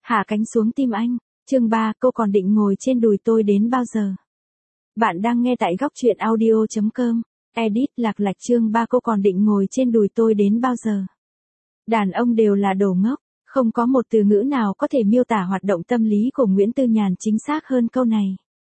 Hạ cánh xuống tim anh. Chương 3, cô còn định ngồi trên đùi tôi đến bao giờ? Bạn đang nghe tại góc truyện audio.com. Edit Lạc Lạch chương 3, cô còn định ngồi trên đùi tôi đến bao giờ? Đàn ông đều là đồ ngốc, không có một từ ngữ nào có thể miêu tả hoạt động tâm lý của Nguyễn Tư Nhàn chính xác hơn câu này.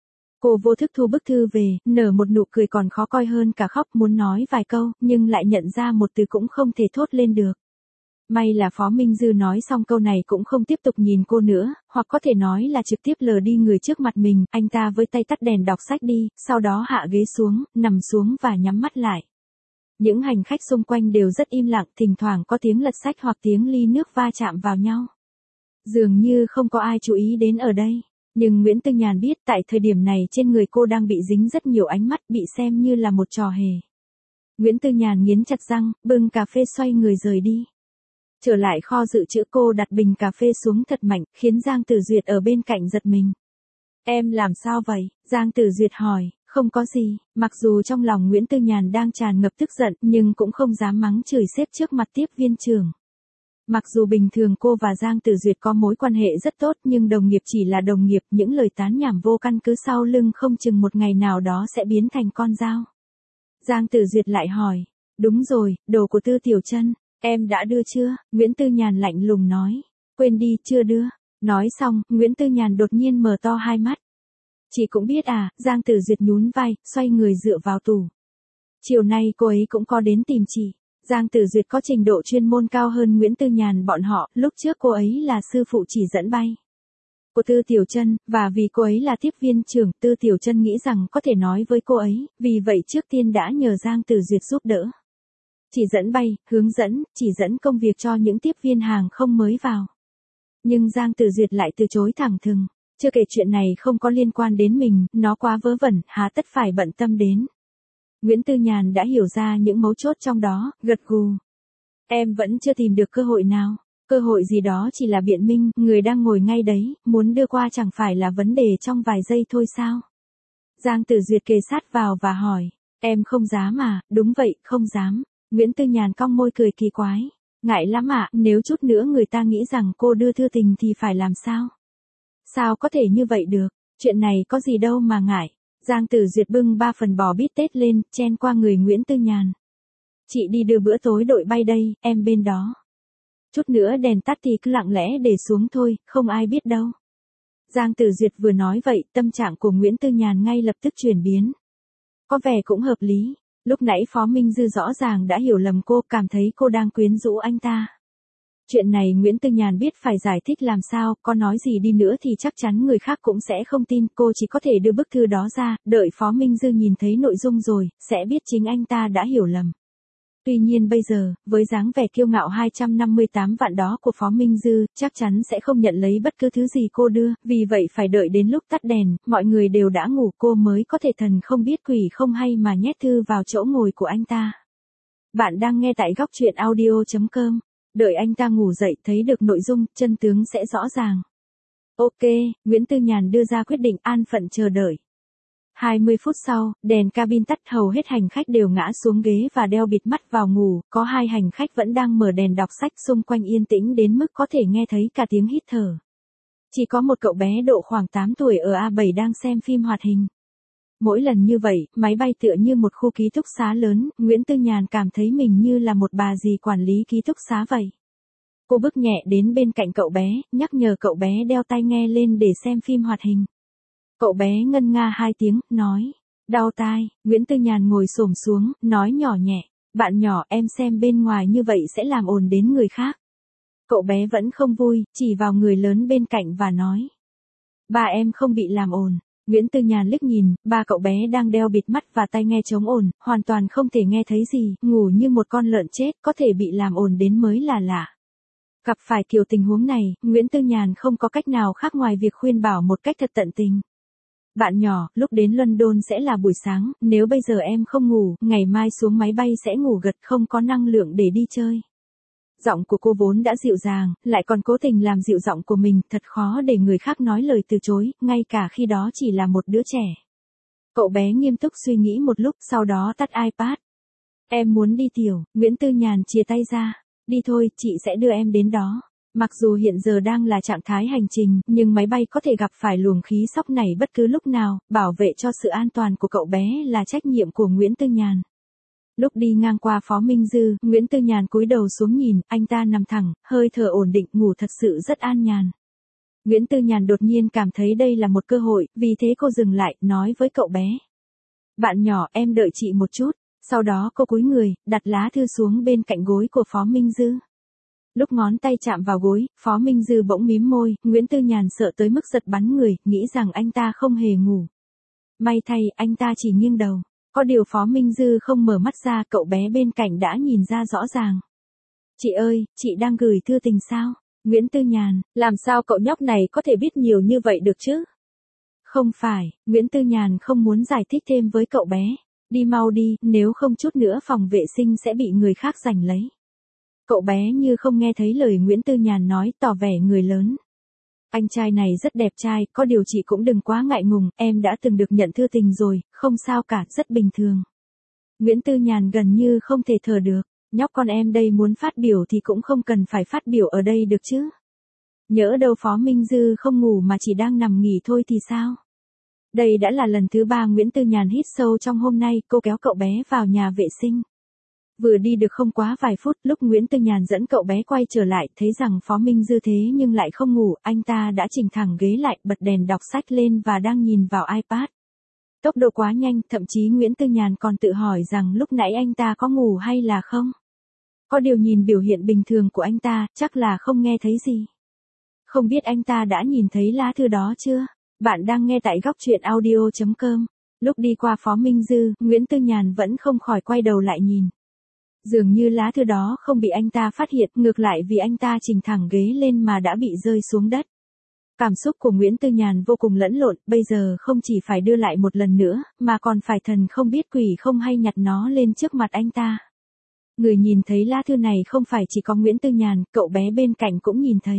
Cô vô thức thu bức thư về, nở một nụ cười còn khó coi hơn cả khóc, muốn nói vài câu, nhưng lại nhận ra một từ cũng không thể thốt lên được. May là Phó Minh Dư nói xong câu này cũng không tiếp tục nhìn cô nữa, hoặc có thể nói là trực tiếp lờ đi người trước mặt mình, anh ta với tay tắt đèn đọc sách đi, sau đó hạ ghế xuống, nằm xuống và nhắm mắt lại. Những hành khách xung quanh đều rất im lặng, thỉnh thoảng có tiếng lật sách hoặc tiếng ly nước va chạm vào nhau. Dường như không có ai chú ý đến ở đây. Nhưng Nguyễn Tư Nhàn biết tại thời điểm này trên người cô đang bị dính rất nhiều ánh mắt, bị xem như là một trò hề. Nguyễn Tư Nhàn nghiến chặt răng, bưng cà phê xoay người rời đi. Trở lại kho dự trữ, cô đặt bình cà phê xuống thật mạnh, khiến Giang Tử Duyệt ở bên cạnh giật mình. Em làm sao vậy? Giang Tử Duyệt hỏi. Không có gì, mặc dù trong lòng Nguyễn Tư Nhàn đang tràn ngập tức giận nhưng cũng không dám mắng chửi sếp trước mặt tiếp viên trưởng. Mặc dù bình thường cô và Giang Tử Duyệt có mối quan hệ rất tốt nhưng đồng nghiệp chỉ là đồng nghiệp, những lời tán nhảm vô căn cứ sau lưng không chừng một ngày nào đó sẽ biến thành con dao. Giang Tử Duyệt lại hỏi, đúng rồi, đồ của Tư Tiểu Chân, em đã đưa chưa? Nguyễn Tư Nhàn lạnh lùng nói, quên đi, chưa đưa. Nói xong, Nguyễn Tư Nhàn đột nhiên mở to hai mắt. Chị cũng biết à? Giang Tử Duyệt nhún vai, xoay người dựa vào tủ. Chiều nay cô ấy cũng có đến tìm chị. Giang Tử Duyệt có trình độ chuyên môn cao hơn Nguyễn Tư Nhàn bọn họ, lúc trước cô ấy là sư phụ chỉ dẫn bay của Tư Tiểu Chân, và vì cô ấy là tiếp viên trưởng, Tư Tiểu Chân nghĩ rằng có thể nói với cô ấy, vì vậy trước tiên đã nhờ Giang Tử Duyệt giúp đỡ. Chỉ dẫn bay, hướng dẫn, chỉ dẫn công việc cho những tiếp viên hàng không mới vào. Nhưng Giang Tử Duyệt lại từ chối thẳng thừng. Chưa kể chuyện này không có liên quan đến mình, nó quá vớ vẩn, há tất phải bận tâm đến. Nguyễn Tư Nhàn đã hiểu ra những mấu chốt trong đó, gật gù. Em vẫn chưa tìm được cơ hội nào. Cơ hội gì đó chỉ là biện minh, người đang ngồi ngay đấy, muốn đưa qua chẳng phải là vấn đề trong vài giây thôi sao? Giang Tử Duyệt kề sát vào và hỏi, em không dám à? Đúng vậy, không dám. Nguyễn Tư Nhàn cong môi cười kỳ quái. Ngại lắm ạ, nếu chút nữa người ta nghĩ rằng cô đưa thư tình thì phải làm sao? Sao có thể như vậy được, chuyện này có gì đâu mà ngại. Giang Tử Duyệt bưng 3 phần bò bít tết lên, chen qua người Nguyễn Tư Nhàn. Chị đi đưa bữa tối đội bay đây, em bên đó. Chút nữa đèn tắt thì cứ lặng lẽ để xuống thôi, không ai biết đâu. Giang Tử Duyệt vừa nói vậy, tâm trạng của Nguyễn Tư Nhàn ngay lập tức chuyển biến. Có vẻ cũng hợp lý, lúc nãy Phó Minh Dư rõ ràng đã hiểu lầm cô, cảm thấy cô đang quyến rũ anh ta. Chuyện này Nguyễn Tư Nhàn biết phải giải thích làm sao, có nói gì đi nữa thì chắc chắn người khác cũng sẽ không tin, cô chỉ có thể đưa bức thư đó ra, đợi Phó Minh Dư nhìn thấy nội dung rồi, sẽ biết chính anh ta đã hiểu lầm. Tuy nhiên bây giờ, với dáng vẻ kiêu ngạo 258 vạn đó của Phó Minh Dư, chắc chắn sẽ không nhận lấy bất cứ thứ gì cô đưa, vì vậy phải đợi đến lúc tắt đèn, mọi người đều đã ngủ cô mới có thể thần không biết quỷ không hay mà nhét thư vào chỗ ngồi của anh ta. Bạn đang nghe tại góc truyện audio.com. Đợi anh ta ngủ dậy thấy được nội dung, chân tướng sẽ rõ ràng. Ok, Nguyễn Tư Nhàn đưa ra quyết định, an phận chờ đợi. 20 phút sau, đèn cabin tắt, hầu hết hành khách đều ngã xuống ghế và đeo bịt mắt vào ngủ, có 2 hành khách vẫn đang mở đèn đọc sách, xung quanh yên tĩnh đến mức có thể nghe thấy cả tiếng hít thở. Chỉ có một cậu bé độ khoảng 8 tuổi ở A7 đang xem phim hoạt hình. Mỗi lần như vậy, máy bay tựa như một khu ký túc xá lớn, Nguyễn Tư Nhàn cảm thấy mình như là một bà dì quản lý ký túc xá vậy. Cô bước nhẹ đến bên cạnh cậu bé, nhắc nhở cậu bé đeo tai nghe lên để xem phim hoạt hình. Cậu bé ngân nga 2 tiếng, nói, đau tai. Nguyễn Tư Nhàn ngồi xổm xuống, nói nhỏ nhẹ, bạn nhỏ, em xem bên ngoài như vậy sẽ làm ồn đến người khác. Cậu bé vẫn không vui, chỉ vào người lớn bên cạnh và nói, ba em không bị làm ồn. Nguyễn Tư Nhàn liếc nhìn, ba cậu bé đang đeo bịt mắt và tai nghe chống ồn, hoàn toàn không thể nghe thấy gì, ngủ như một con lợn chết, có thể bị làm ồn đến mới là lạ. Gặp phải kiểu tình huống này, Nguyễn Tư Nhàn không có cách nào khác ngoài việc khuyên bảo một cách thật tận tình. Bạn nhỏ, lúc đến London sẽ là buổi sáng, nếu bây giờ em không ngủ, ngày mai xuống máy bay sẽ ngủ gật, không có năng lượng để đi chơi. Giọng của cô vốn đã dịu dàng, lại còn cố tình làm dịu giọng của mình, thật khó để người khác nói lời từ chối, ngay cả khi đó chỉ là một đứa trẻ. Cậu bé nghiêm túc suy nghĩ một lúc, sau đó tắt iPad. Em muốn đi tiểu, Nguyễn Tư Nhàn chìa tay ra. Đi thôi, chị sẽ đưa em đến đó. Mặc dù hiện giờ đang là trạng thái hành trình, nhưng máy bay có thể gặp phải luồng khí sóc này bất cứ lúc nào, bảo vệ cho sự an toàn của cậu bé là trách nhiệm của Nguyễn Tư Nhàn. Lúc đi ngang qua Phó Minh Dư, Nguyễn Tư Nhàn cúi đầu xuống nhìn, anh ta nằm thẳng, hơi thở ổn định, ngủ thật sự rất an nhàn. Nguyễn Tư Nhàn đột nhiên cảm thấy đây là một cơ hội, vì thế cô dừng lại, nói với cậu bé. Bạn nhỏ, em đợi chị một chút. Sau đó cô cúi người, đặt lá thư xuống bên cạnh gối của Phó Minh Dư. Lúc ngón tay chạm vào gối, Phó Minh Dư bỗng mím môi, Nguyễn Tư Nhàn sợ tới mức giật bắn người, nghĩ rằng anh ta không hề ngủ. May thay, anh ta chỉ nghiêng đầu. Có điều Phó Minh Dư không mở mắt ra, cậu bé bên cạnh đã nhìn ra rõ ràng. Chị ơi, chị đang gửi thư tình sao? Nguyễn Tư Nhàn, làm sao cậu nhóc này có thể biết nhiều như vậy được chứ? Không phải, Nguyễn Tư Nhàn không muốn giải thích thêm với cậu bé. Đi mau đi, nếu không chút nữa phòng vệ sinh sẽ bị người khác giành lấy. Cậu bé như không nghe thấy lời Nguyễn Tư Nhàn nói, tỏ vẻ người lớn. Anh trai này rất đẹp trai, có điều chị cũng đừng quá ngại ngùng, em đã từng được nhận thư tình rồi, không sao cả, rất bình thường. Nguyễn Tư Nhàn gần như không thể thở được, nhóc con em đây muốn phát biểu thì cũng không cần phải phát biểu ở đây được chứ. Nhỡ đâu Phó Minh Dư không ngủ mà chỉ đang nằm nghỉ thôi thì sao? Đây đã là lần thứ 3 Nguyễn Tư Nhàn hít sâu trong hôm nay, cô kéo cậu bé vào nhà vệ sinh. Vừa đi được không quá vài phút, lúc Nguyễn Tư Nhàn dẫn cậu bé quay trở lại, thấy rằng Phó Minh Dư thế nhưng lại không ngủ, anh ta đã chỉnh thẳng ghế lại, bật đèn đọc sách lên và đang nhìn vào iPad. Tốc độ quá nhanh, thậm chí Nguyễn Tư Nhàn còn tự hỏi rằng lúc nãy anh ta có ngủ hay là không. Có điều nhìn biểu hiện bình thường của anh ta, chắc là không nghe thấy gì. Không biết anh ta đã nhìn thấy lá thư đó chưa? Bạn đang nghe tại góc truyện audio.com. Lúc đi qua Phó Minh Dư, Nguyễn Tư Nhàn vẫn không khỏi quay đầu lại nhìn. Dường như lá thư đó không bị anh ta phát hiện, ngược lại vì anh ta chỉnh thẳng ghế lên mà đã bị rơi xuống đất. Cảm xúc của Nguyễn Tư Nhàn vô cùng lẫn lộn, bây giờ không chỉ phải đưa lại một lần nữa, mà còn phải thần không biết quỷ không hay nhặt nó lên trước mặt anh ta. Người nhìn thấy lá thư này không phải chỉ có Nguyễn Tư Nhàn, cậu bé bên cạnh cũng nhìn thấy.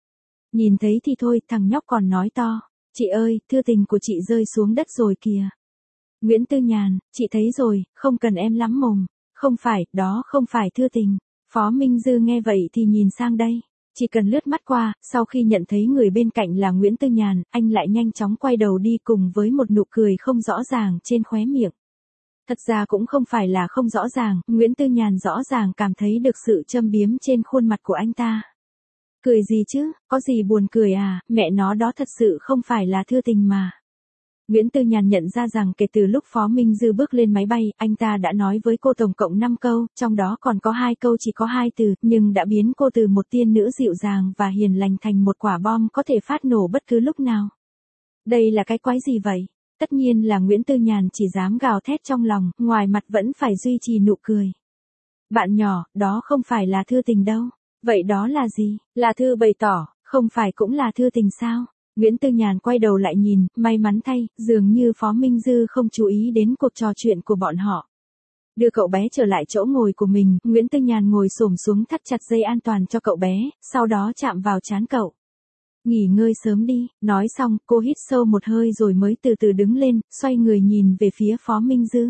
Nhìn thấy thì thôi, thằng nhóc còn nói to. Chị ơi, thư tình của chị rơi xuống đất rồi kìa. Nguyễn Tư Nhàn, chị thấy rồi, không cần em lắm mồm. Không phải, đó không phải thư tình. Phó Minh Dư nghe vậy thì nhìn sang đây. Chỉ cần lướt mắt qua, sau khi nhận thấy người bên cạnh là Nguyễn Tư Nhàn, anh lại nhanh chóng quay đầu đi cùng với một nụ cười không rõ ràng trên khóe miệng. Thật ra cũng không phải là không rõ ràng, Nguyễn Tư Nhàn rõ ràng cảm thấy được sự châm biếm trên khuôn mặt của anh ta. Cười gì chứ, có gì buồn cười à, mẹ nó đó thật sự không phải là thư tình mà. Nguyễn Tư Nhàn nhận ra rằng kể từ lúc Phó Minh Dư bước lên máy bay, anh ta đã nói với cô tổng cộng 5 câu, trong đó còn có 2 câu chỉ có 2 từ, nhưng đã biến cô từ một tiên nữ dịu dàng và hiền lành thành một quả bom có thể phát nổ bất cứ lúc nào. Đây là cái quái gì vậy? Tất nhiên là Nguyễn Tư Nhàn chỉ dám gào thét trong lòng, ngoài mặt vẫn phải duy trì nụ cười. Bạn nhỏ, đó không phải là thư tình đâu. Vậy đó là gì? Là thư bày tỏ, không phải cũng là thư tình sao? Nguyễn Tư Nhàn quay đầu lại nhìn, may mắn thay, dường như Phó Minh Dư không chú ý đến cuộc trò chuyện của bọn họ. Đưa cậu bé trở lại chỗ ngồi của mình, Nguyễn Tư Nhàn ngồi xổm xuống thắt chặt dây an toàn cho cậu bé, sau đó chạm vào trán cậu. Nghỉ ngơi sớm đi, nói xong, cô hít sâu một hơi rồi mới từ từ đứng lên, xoay người nhìn về phía Phó Minh Dư.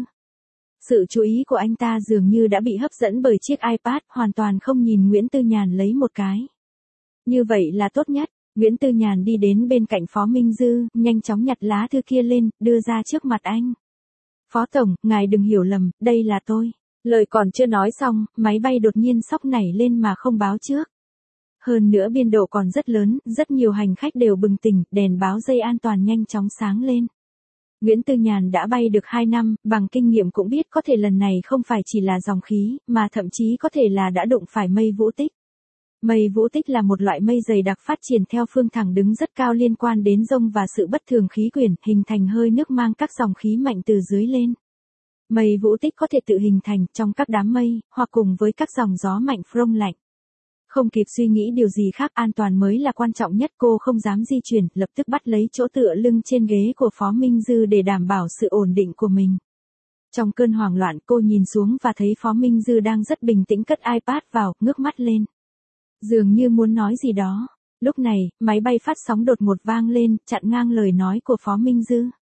Sự chú ý của anh ta dường như đã bị hấp dẫn bởi chiếc iPad, hoàn toàn không nhìn Nguyễn Tư Nhàn lấy một cái. Như vậy là tốt nhất. Nguyễn Tư Nhàn đi đến bên cạnh Phó Minh Dư, nhanh chóng nhặt lá thư kia lên, đưa ra trước mặt anh. Phó Tổng, ngài đừng hiểu lầm, đây là tôi. Lời còn chưa nói xong, máy bay đột nhiên xóc nảy lên mà không báo trước. Hơn nữa biên độ còn rất lớn, rất nhiều hành khách đều bừng tỉnh, đèn báo dây an toàn nhanh chóng sáng lên. Nguyễn Tư Nhàn đã bay được 2 năm, bằng kinh nghiệm cũng biết có thể lần này không phải chỉ là dòng khí, mà thậm chí có thể là đã đụng phải mây vũ tích. Mây vũ tích là một loại mây dày đặc phát triển theo phương thẳng đứng rất cao liên quan đến dông và sự bất thường khí quyển, hình thành hơi nước mang các dòng khí mạnh từ dưới lên. Mây vũ tích có thể tự hình thành trong các đám mây, hoặc cùng với các dòng gió mạnh phông lạnh. Không kịp suy nghĩ điều gì khác, an toàn mới là quan trọng nhất, cô không dám di chuyển, lập tức bắt lấy chỗ tựa lưng trên ghế của Phó Minh Dư để đảm bảo sự ổn định của mình. Trong cơn hoảng loạn, cô nhìn xuống và thấy Phó Minh Dư đang rất bình tĩnh cất iPad vào, ngước mắt lên. Dường như muốn nói gì đó. Lúc này, máy bay phát sóng đột ngột vang lên, chặn ngang lời nói của Phó Minh Dư.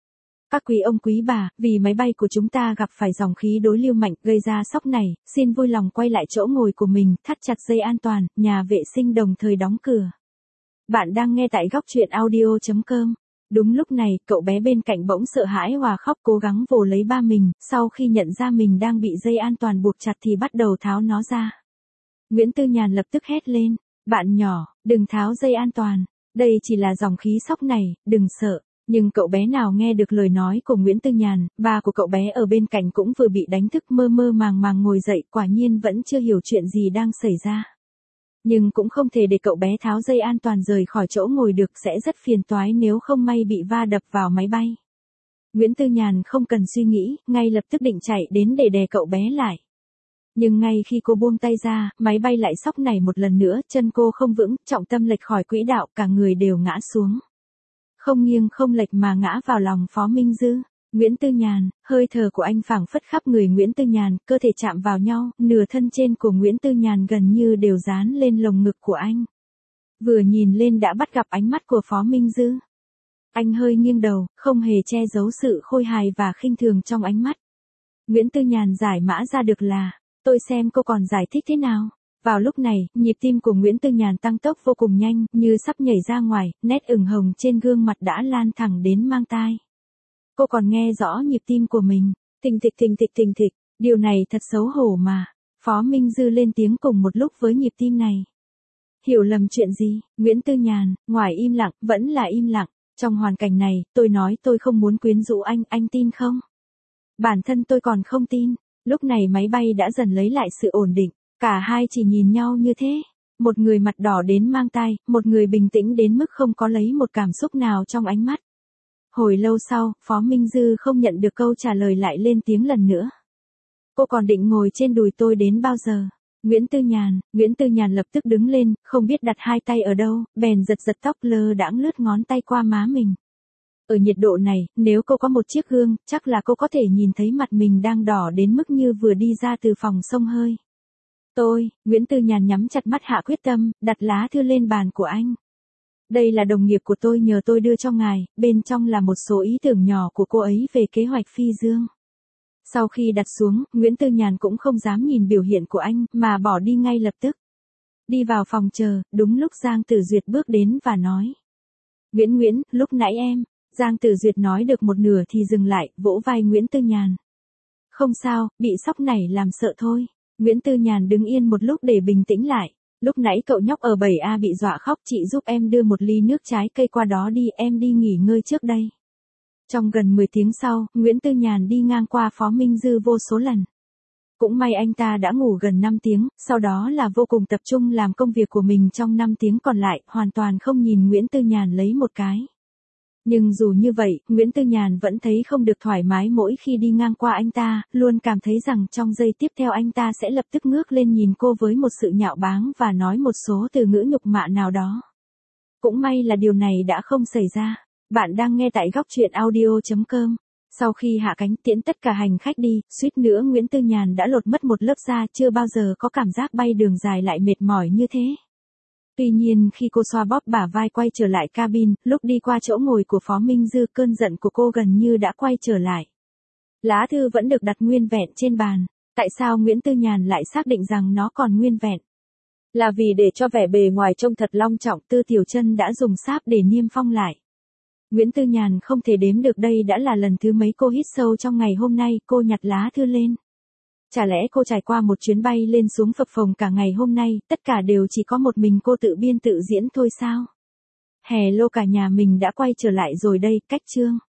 Các quý ông quý bà, vì máy bay của chúng ta gặp phải dòng khí đối lưu mạnh gây ra sốc này, xin vui lòng quay lại chỗ ngồi của mình, thắt chặt dây an toàn, nhà vệ sinh đồng thời đóng cửa. Bạn đang nghe tại góc truyện audio.com. Đúng lúc này, cậu bé bên cạnh bỗng sợ hãi hòa khóc cố gắng vồ lấy ba mình, sau khi nhận ra mình đang bị dây an toàn buộc chặt thì bắt đầu tháo nó ra. Nguyễn Tư Nhàn lập tức hét lên, bạn nhỏ, đừng tháo dây an toàn, đây chỉ là dòng khí sốc này, đừng sợ. Nhưng cậu bé nào nghe được lời nói của Nguyễn Tư Nhàn, ba của cậu bé ở bên cạnh cũng vừa bị đánh thức mơ mơ màng màng ngồi dậy, quả nhiên vẫn chưa hiểu chuyện gì đang xảy ra. Nhưng cũng không thể để cậu bé tháo dây an toàn rời khỏi chỗ ngồi được, sẽ rất phiền toái nếu không may bị va đập vào máy bay. Nguyễn Tư Nhàn không cần suy nghĩ, ngay lập tức định chạy đến để đè cậu bé lại. Nhưng ngay khi cô buông tay ra, máy bay lại sóc nảy một lần nữa, chân cô không vững, trọng tâm lệch khỏi quỹ đạo, cả người đều ngã xuống. Không nghiêng không lệch mà ngã vào lòng Phó Minh Dư. Nguyễn Tư Nhàn, hơi thở của anh phảng phất khắp người Nguyễn Tư Nhàn, cơ thể chạm vào nhau, nửa thân trên của Nguyễn Tư Nhàn gần như đều dán lên lồng ngực của anh. Vừa nhìn lên đã bắt gặp ánh mắt của Phó Minh Dư. Anh hơi nghiêng đầu, không hề che giấu sự khôi hài và khinh thường trong ánh mắt. Nguyễn Tư Nhàn giải mã ra được là, tôi xem cô còn giải thích thế nào. Vào lúc này, nhịp tim của Nguyễn Tư Nhàn tăng tốc vô cùng nhanh, như sắp nhảy ra ngoài, nét ửng hồng trên gương mặt đã lan thẳng đến mang tai. Cô còn nghe rõ nhịp tim của mình, thình thịch thình thịch thình thịch, điều này thật xấu hổ mà. Phó Minh Dư lên tiếng cùng một lúc với nhịp tim này. Hiểu lầm chuyện gì? Nguyễn Tư Nhàn, ngoài im lặng, vẫn là im lặng. Trong hoàn cảnh này, tôi nói tôi không muốn quyến rũ anh tin không? Bản thân tôi còn không tin. Lúc này máy bay đã dần lấy lại sự ổn định. Cả hai chỉ nhìn nhau như thế. Một người mặt đỏ đến mang tai, một người bình tĩnh đến mức không có lấy một cảm xúc nào trong ánh mắt. Hồi lâu sau, Phó Minh Dư không nhận được câu trả lời lại lên tiếng lần nữa. Cô còn định ngồi trên đùi tôi đến bao giờ? Nguyễn Tư Nhàn lập tức đứng lên, không biết đặt hai tay ở đâu, bèn giật tóc lơ đãng lướt ngón tay qua má mình. Ở nhiệt độ này, nếu cô có một chiếc gương, chắc là cô có thể nhìn thấy mặt mình đang đỏ đến mức như vừa đi ra từ phòng xông hơi. Nguyễn Tư Nhàn nhắm chặt mắt hạ quyết tâm, đặt lá thư lên bàn của anh. Đây là đồng nghiệp của tôi nhờ tôi đưa cho ngài, bên trong là một số ý tưởng nhỏ của cô ấy về kế hoạch phi dương. Sau khi đặt xuống, Nguyễn Tư Nhàn cũng không dám nhìn biểu hiện của anh, mà bỏ đi ngay lập tức. Đi vào phòng chờ, đúng lúc Giang Tử Duyệt bước đến và nói. Nguyễn, lúc nãy em, Giang Tử Duyệt nói được một nửa thì dừng lại, vỗ vai Nguyễn Tư Nhàn. Không sao, bị sốc nảy làm sợ thôi. Nguyễn Tư Nhàn đứng yên một lúc để bình tĩnh lại. Lúc nãy cậu nhóc ở 7A bị dọa khóc, chị giúp em đưa một ly nước trái cây qua đó đi, em đi nghỉ ngơi trước đây. Trong gần 10 tiếng sau, Nguyễn Tư Nhàn đi ngang qua Phó Minh Dư vô số lần. Cũng may anh ta đã ngủ gần 5 tiếng, sau đó là vô cùng tập trung làm công việc của mình trong 5 tiếng còn lại, hoàn toàn không nhìn Nguyễn Tư Nhàn lấy một cái. Nhưng dù như vậy, Nguyễn Tư Nhàn vẫn thấy không được thoải mái mỗi khi đi ngang qua anh ta, luôn cảm thấy rằng trong giây tiếp theo anh ta sẽ lập tức ngước lên nhìn cô với một sự nhạo báng và nói một số từ ngữ nhục mạ nào đó. Cũng may là điều này đã không xảy ra. Bạn đang nghe tại góc truyện audio.com. Sau khi hạ cánh tiễn tất cả hành khách đi, suýt nữa Nguyễn Tư Nhàn đã lột mất một lớp da, chưa bao giờ có cảm giác bay đường dài lại mệt mỏi như thế. Tuy nhiên khi cô xoa bóp bả vai quay trở lại cabin, lúc đi qua chỗ ngồi của Phó Minh Dư, cơn giận của cô gần như đã quay trở lại. Lá thư vẫn được đặt nguyên vẹn trên bàn. Tại sao Nguyễn Tư Nhàn lại xác định rằng nó còn nguyên vẹn? Là vì để cho vẻ bề ngoài trông thật long trọng, Tư Tiểu Chân đã dùng sáp để niêm phong lại. Nguyễn Tư Nhàn không thể đếm được đây đã là lần thứ mấy cô hít sâu trong ngày hôm nay, cô nhặt lá thư lên. Chả lẽ cô trải qua một chuyến bay lên xuống phập phồng cả ngày hôm nay, tất cả đều chỉ có một mình cô tự biên tự diễn thôi sao? Hello cả nhà, mình đã quay trở lại rồi đây, cách chương.